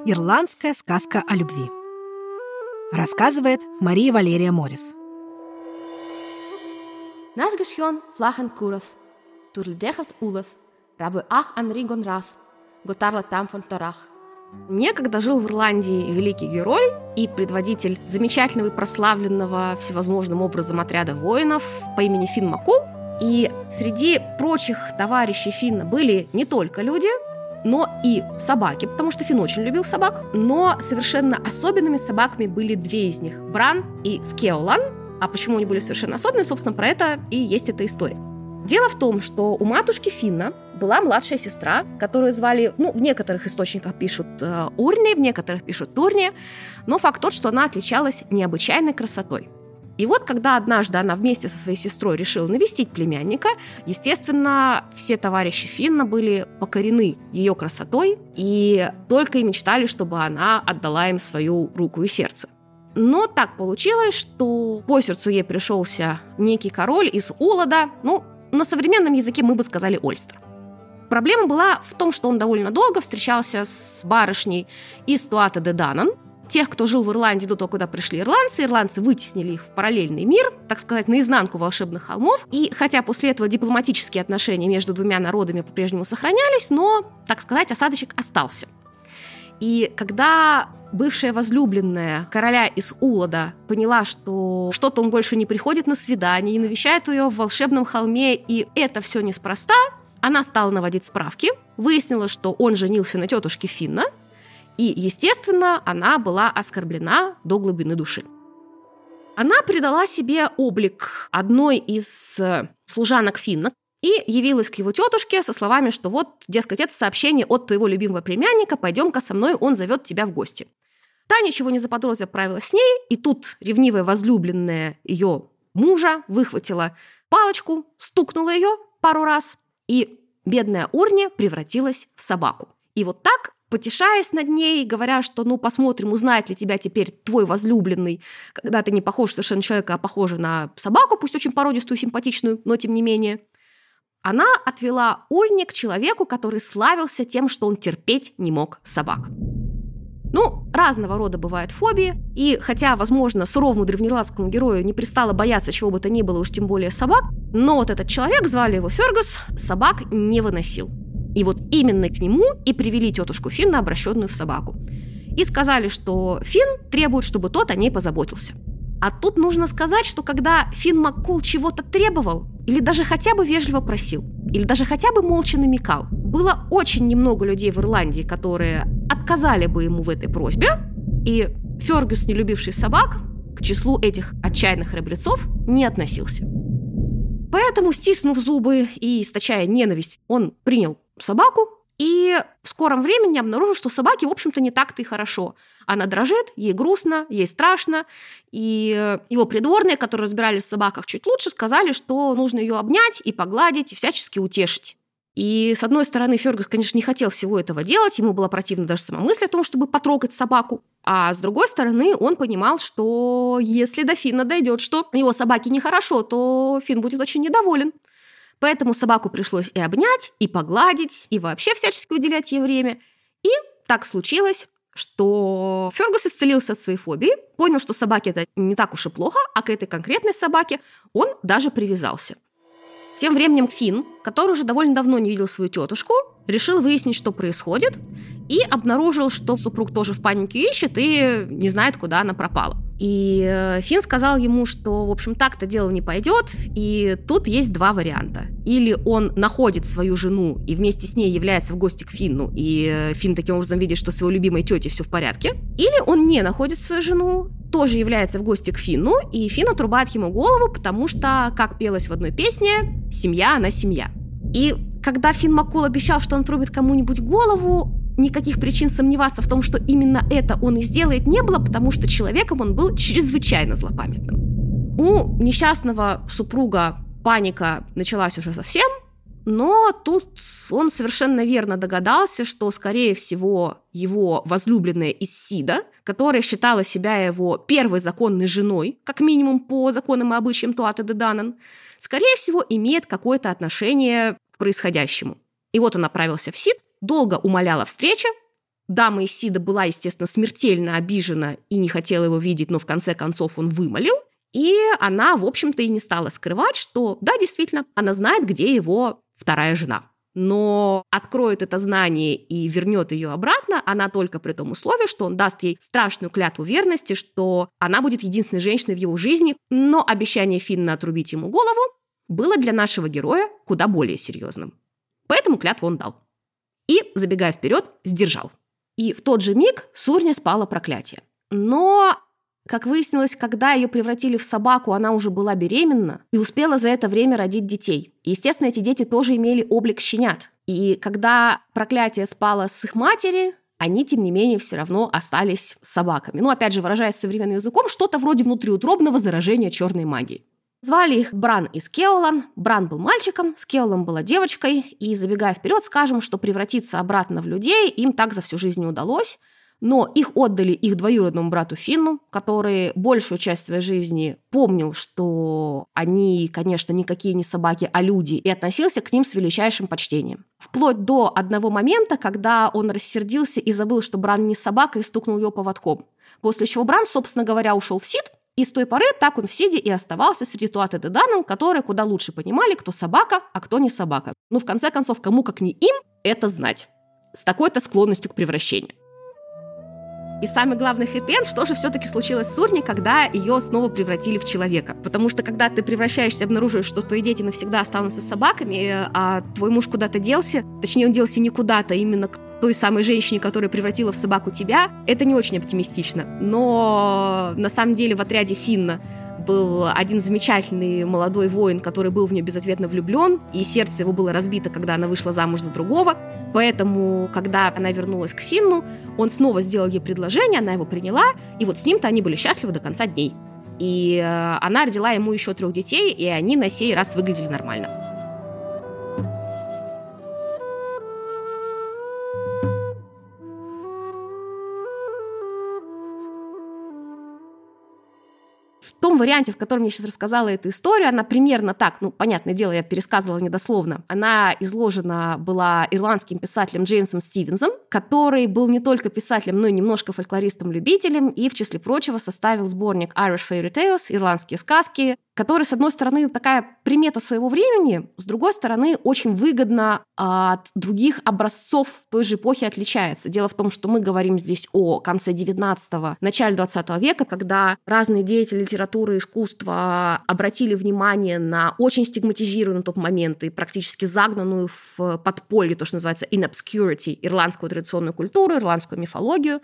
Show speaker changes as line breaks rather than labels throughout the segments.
Ирландская сказка о любви. Рассказывает Мария Валерия Морис.
Насгашьон флахан курас, турльдехат улас, рабы ах анригон раз, готарла там фонторах. Некогда жил в Ирландии великий герой и предводитель замечательного и прославленного всевозможным образом отряда воинов по имени Финн Маккул. И среди прочих товарищей Финна были не только люди, но и собаки, потому что Финн очень любил собак. Но совершенно особенными собаками были две из них – Бран и Скеолан. А почему они были совершенно особенные, собственно, про это и есть эта история. Дело в том, что у матушки Финна была младшая сестра, которую звали, в некоторых источниках пишут Урни, в некоторых пишут Турни, но факт тот, что она отличалась необычайной красотой. И вот, когда однажды она вместе со своей сестрой решила навестить племянника, естественно, все товарищи Финна были покорены ее красотой и только и мечтали, чтобы она отдала им свою руку и сердце. Но так получилось, что по сердцу ей пришелся некий король из Улада, на современном языке мы бы сказали Ольстер. Проблема была в том, что он довольно долго встречался с барышней из Туата де Данан. Тех, кто жил в Ирландии до того, когда пришли ирландцы вытеснили их в параллельный мир, так сказать, наизнанку волшебных холмов. И хотя после этого дипломатические отношения между двумя народами по-прежнему сохранялись, но, так сказать, осадочек остался. И когда бывшая возлюбленная короля из Улада поняла, что что-то он больше не приходит на свидание и навещает ее в волшебном холме, и это все неспроста, она стала наводить справки, выяснила, что он женился на тетушке Финна, и, естественно, она была оскорблена до глубины души. Она придала себе облик одной из служанок Финна и явилась к его тетушке со словами, что вот, дескать, это сообщение от твоего любимого племянника, пойдем-ка со мной, он зовет тебя в гости. Та, ничего не заподозрив, отправилась с ней, и тут ревнивая возлюбленная ее мужа выхватила палочку, стукнула ее пару раз, и бедная Урни превратилась в собаку. И вот так, потешаясь над ней, говоря, что посмотрим, узнает ли тебя теперь твой возлюбленный, когда ты не похож совершенно на человека, а похожа на собаку, пусть очень породистую, симпатичную, но тем не менее, она отвела Урни к человеку, который славился тем, что он терпеть не мог собак. Разного рода бывают фобии, и хотя, возможно, суровому древнеирландскому герою не пристало бояться чего бы то ни было, уж тем более собак, но вот этот человек, звали его Фергюс, собак не выносил. И вот именно к нему и привели тетушку Финна, обращенную в собаку. И сказали, что Финн требует, чтобы тот о ней позаботился. А тут нужно сказать, что когда Финн Маккул чего-то требовал, или даже хотя бы вежливо просил, или даже хотя бы молча намекал, было очень немного людей в Ирландии, которые отказали бы ему в этой просьбе, и Фергюс, не любивший собак, к числу этих отчаянных храбрецов не относился. Поэтому, стиснув зубы и источая ненависть, он принял собаку и в скором времени обнаружил, что собаке, в общем-то, не так-то и хорошо. Она дрожит, ей грустно, ей страшно, и его придворные, которые разбирались в собаках чуть лучше, сказали, что нужно ее обнять и погладить, и всячески утешить. И, с одной стороны, Фергюс, конечно, не хотел всего этого делать, ему была противна даже сама мысль о том, чтобы потрогать собаку, а с другой стороны, он понимал, что если до Финна дойдет, что его собаке нехорошо, то Финн будет очень недоволен. Поэтому собаку пришлось и обнять, и погладить, и вообще всячески уделять ей время. И так случилось, что Фергюс исцелился от своей фобии, понял, что собаке это не так уж и плохо, а к этой конкретной собаке он даже привязался. Тем временем Финн, который уже довольно давно не видел свою тетушку, решил выяснить, что происходит, и обнаружил, что супруг тоже в панике ищет и не знает, куда она пропала. И Финн сказал ему, что, в общем, так-то дело не пойдет, и тут есть два варианта. Или он находит свою жену и вместе с ней является в гости к Финну, и Финн таким образом видит, что с его любимой тетей все в порядке. Или он не находит свою жену, тоже является в гости к Финну, и Финн отрубает ему голову, потому что, как пелось в одной песне, семья, она семья. И когда Финн Маккул обещал, что он отрубит кому-нибудь голову, никаких причин сомневаться в том, что именно это он и сделает, не было, потому что человеком он был чрезвычайно злопамятным. У несчастного супруга паника началась уже совсем, но тут он совершенно верно догадался, что, скорее всего, его возлюбленная Исида, которая считала себя его первой законной женой, как минимум по законам и обычаям Туата де Данан, скорее всего, имеет какое-то отношение к происходящему. И вот он направился в Сид, долго умолял о встрече, Дама Исида была, естественно, смертельно обижена и не хотела его видеть, но в конце концов он вымолил. И она, в общем-то, и не стала скрывать, что, да, действительно, она знает, где его вторая жена. Но откроет это знание и вернет ее обратно она только при том условии, что он даст ей страшную клятву верности, что она будет единственной женщиной в его жизни. Но обещание Финна отрубить ему голову было для нашего героя куда более серьезным. Поэтому клятву он дал. И, забегая вперед, сдержал. И в тот же миг Сурня спала проклятие. Но, как выяснилось, когда ее превратили в собаку, она уже была беременна и успела за это время родить детей. И, естественно, эти дети тоже имели облик щенят. И когда проклятие спало с их матери, они, тем не менее, все равно остались собаками. Ну, опять же, выражаясь современным языком, что-то вроде внутриутробного заражения черной магией. Звали их Бран и Скеолан. Бран был мальчиком, Скеолан была девочкой. И, забегая вперед, скажем, что превратиться обратно в людей им так за всю жизнь не удалось. Но их отдали их двоюродному брату Финну, который большую часть своей жизни помнил, что они, конечно, никакие не собаки, а люди, и относился к ним с величайшим почтением. Вплоть до одного момента, когда он рассердился и забыл, что Бран не собака, и стукнул его поводком. После чего Бран, собственно говоря, ушел в Сид, и с той поры так он в Сиде и оставался среди Туатэ Дэ Дананн, которые куда лучше понимали, кто собака, а кто не собака. Ну, в конце концов, кому как не им это знать. С такой-то склонностью к превращению. И самый главный хэппи-энд, что же все-таки случилось с Сурней, когда ее снова превратили в человека. Потому что когда ты превращаешься, обнаруживаешь, что твои дети навсегда останутся собаками, а твой муж куда-то делся, точнее, он делся не куда-то, именно к той самой женщине, которая превратила в собаку тебя, это не очень оптимистично. Но на самом деле в отряде Финна был один замечательный молодой воин, который был в нее безответно влюблен, и сердце его было разбито, когда она вышла замуж за другого. Поэтому, когда она вернулась к Финну, он снова сделал ей предложение, она его приняла, и вот с ним-то они были счастливы до конца дней. И она родила ему еще 3 детей, и они на сей раз выглядели нормально. В том варианте, в котором я сейчас рассказала эту историю, она примерно так, ну, понятное дело, я пересказывала недословно. Она изложена была ирландским писателем Джеймсом Стивенсом, который был не только писателем, но и немножко фольклористом-любителем, и, в числе прочего, составил сборник Irish Fairy Tales, ирландские сказки, который, с одной стороны, такая примета своего времени, с другой стороны, очень выгодно от других образцов той же эпохи отличается. Дело в том, что мы говорим здесь о конце 19-го, начале 20 века, когда разные деятели литературы и искусства обратили внимание на очень стигматизированную на тот момент и практически загнанную в подполье, то, что называется in obscurity, ирландскую традиционную культуру, ирландскую мифологию.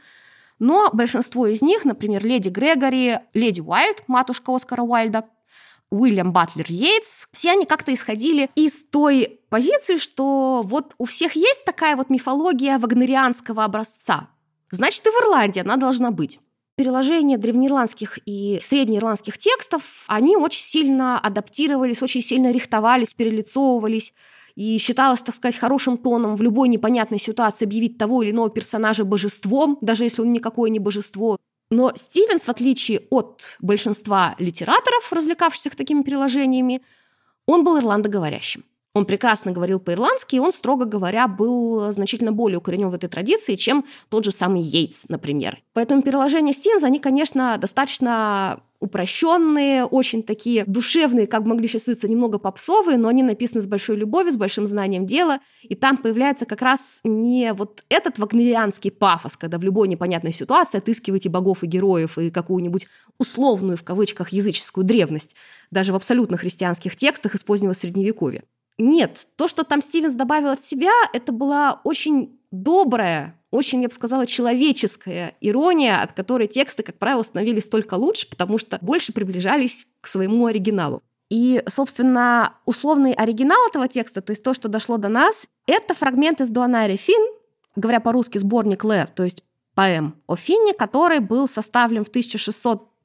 Но большинство из них, например, леди Грегори, леди Уайльд, матушка Оскара Уайльда, Уильям Батлер Йейтс, все они как-то исходили из той позиции, что вот у всех есть такая вот мифология вагнерианского образца. Значит, и в Ирландии она должна быть. Переложения древнеирландских и среднеирландских текстов, они очень сильно адаптировались, очень сильно рихтовались, перелицовывались. И считалось, так сказать, хорошим тоном в любой непонятной ситуации объявить того или иного персонажа божеством, даже если он никакое не божество. Но Стивенс, в отличие от большинства литераторов, развлекавшихся такими переложениями, он был ирландоговорящим. Он прекрасно говорил по-ирландски, и он, строго говоря, был значительно более укоренен в этой традиции, чем тот же самый Йейтс, например. Поэтому переложения Стивенса, они, конечно, достаточно упрощенные, очень такие душевные, как бы могли чувствоваться, немного попсовые, но они написаны с большой любовью, с большим знанием дела, и там появляется как раз не вот этот вагнерианский пафос, когда в любой непонятной ситуации отыскиваете богов и героев и какую-нибудь условную, в кавычках, языческую древность, даже в абсолютно христианских текстах из позднего Средневековья. Нет, то, что там Стивенс добавил от себя, это была очень добрая, очень, я бы сказала, человеческая ирония, от которой тексты, как правило, становились только лучше, потому что больше приближались к своему оригиналу. И, собственно, условный оригинал этого текста, то есть то, что дошло до нас, это фрагмент из Дуанари Финн, говоря по-русски, сборник Лэ, то есть поэм о Финне, который был составлен в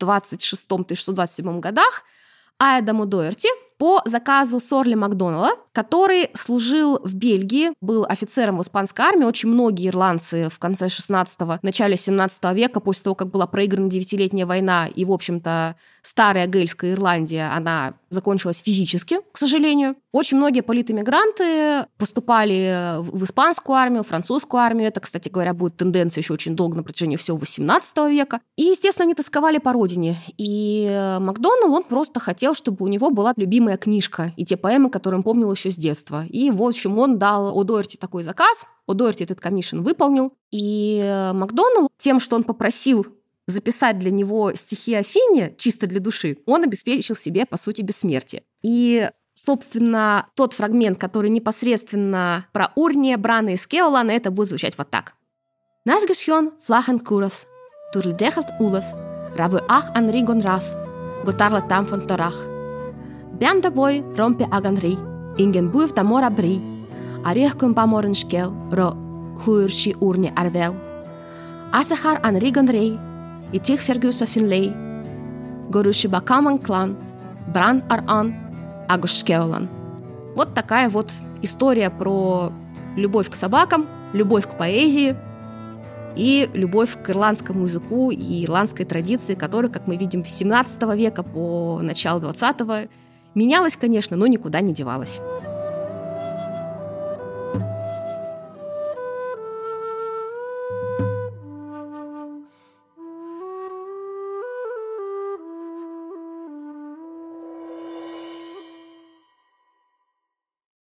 1626-1627 годах Айдаму Доерти по заказу Сорли Макдоналла, который служил в Бельгии, был офицером в испанской армии. Очень многие ирландцы в конце 16-го, начале 17 века, после того, как была проиграна 9-летняя война, и, в общем-то, старая Гельская Ирландия, она закончилась физически, к сожалению. Очень многие политэмигранты поступали в испанскую армию, французскую армию. Это, кстати говоря, будет тенденция еще очень долго на протяжении всего 18 века. И, естественно, они тосковали по родине. И Макдоналл, он просто хотел, чтобы у него была любимая книжка и те поэмы, которые он помнил еще с детства. И, в общем, он дал О'Доерти такой заказ. О'Доерти этот коммишн выполнил. И Макдоналл тем, что он попросил записать для него стихи Афине чисто для души, он обеспечил себе, по сути, бессмертие. И, собственно, тот фрагмент, который непосредственно про Урния, Брана и Скеолана, это будет звучать вот так. «Нас гешьон флахен курас, турльдехат улас, рабы ах ан ригон рас, готарла там фон торах. Бям dabei ромпе аганри, ingen буев дамора бри, арех кун баморен шкел, ро хуирши урни арвел. Асахар ан ригон рей, и тих фергюса финлей, горуши бакаман клан, бран ар-ан, агушкеолан». Вот такая вот история про любовь к собакам, любовь к поэзии и любовь к ирландскому языку и ирландской традиции, которая, как мы видим, с 17 века по начало 20-го менялась, конечно, но никуда не девалась.